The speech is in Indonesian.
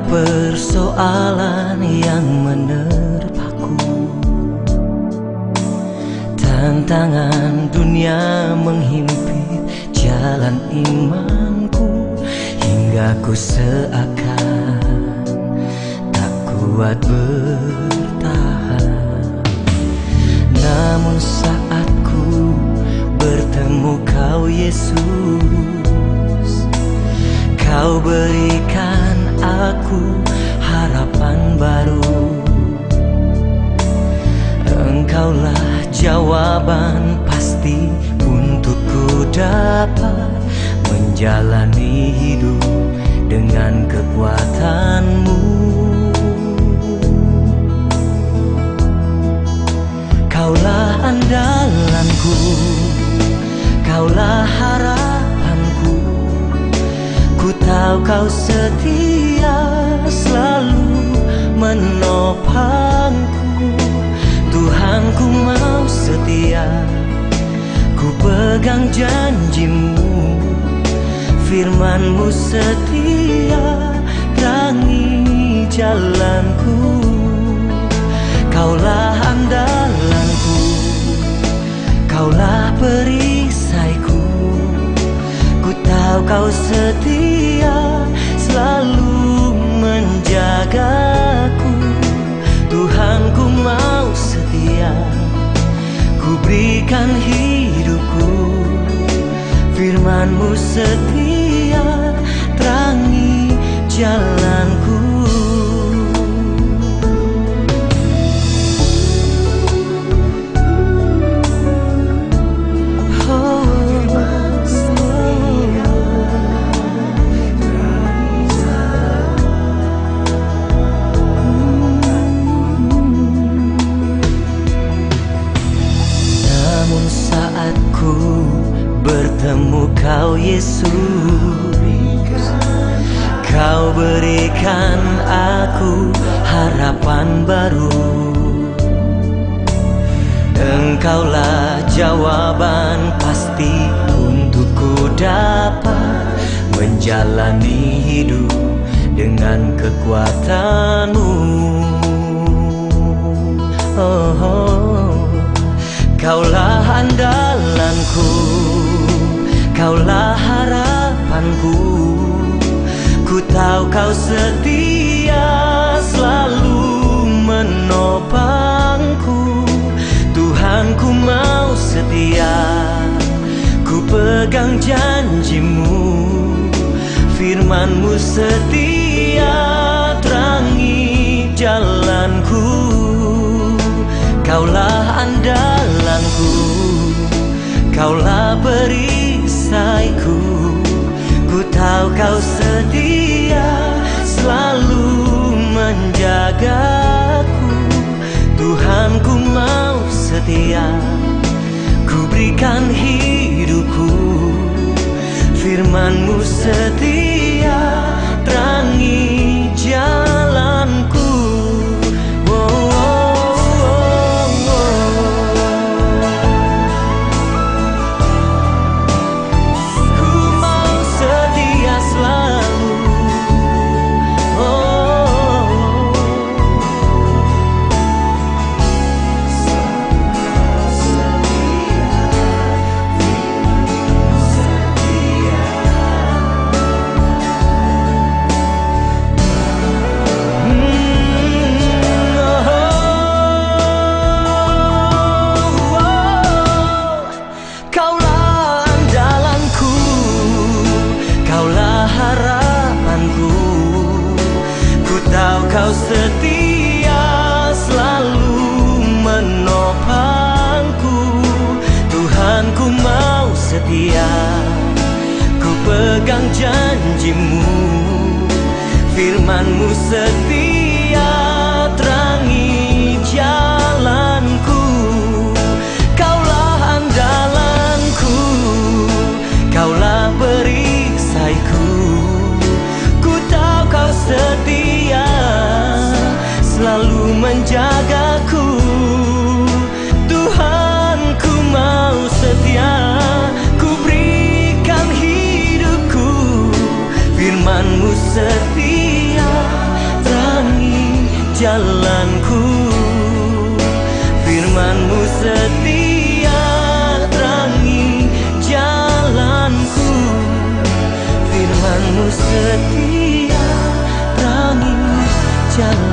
persoalan yang menerpaku, tantangan dunia menghimpit jalan imanku, hingga ku seakan tak kuat bertahan. Namun saat ku bertemu Kau Yesus, Kau berikan aku harapan baru. Engkaulah jawaban pasti untuk ku dapat menjalani hidup dengan kekuatan-Mu. Kaulah andalanku, Kaulah harapanku. Ku tahu Kau setia selalu menopangku. Tuhan, ku mau setia, ku pegang janji-Mu. Firman-Mu setia, terangi jalanku. Kaulah andalanku, Kaulah perisaiku. Ku tahu Kau setia selalu menjagaku. Tuhan, ku mau setia, ku berikan hidupku. Firman-Mu setia, terangi jalanku. Saat ku bertemu Kau Yesus, Kau berikan aku harapan baru. Engkaulah jawaban pasti untuk ku dapat menjalani hidup dengan kekuatan-Mu. Kaulah andalanku, Kaulah harapanku. Ku tahu Kau setia selalu menopangku. Tuhan, ku mau setia, ku pegang janji-Mu. Firman-Mu setia, terangi jalanku. Kaulah andalanku, Kaulah perisaiku. Ku tahu Kau setia selalu menjagaku. Tuhan, ku mau setia, ku berikan hidupku. Firman-Mu setia, terangi jalanku. Kau setia selalu menopangku. Tuhan, ku mau setia, ku pegang janji-Mu. Firman-Mu setia, terangi jalanku. Kaulah andalanku, Kaulah perisaiku. Ku tahu Kau setia selalu menjagaku. Tuhan, ku mau setia, ku berikan hidupku. Firman-Mu setia, jalanku. Firman-Mu setia terangi jalanku. Firman-Mu setia terangi jalanku.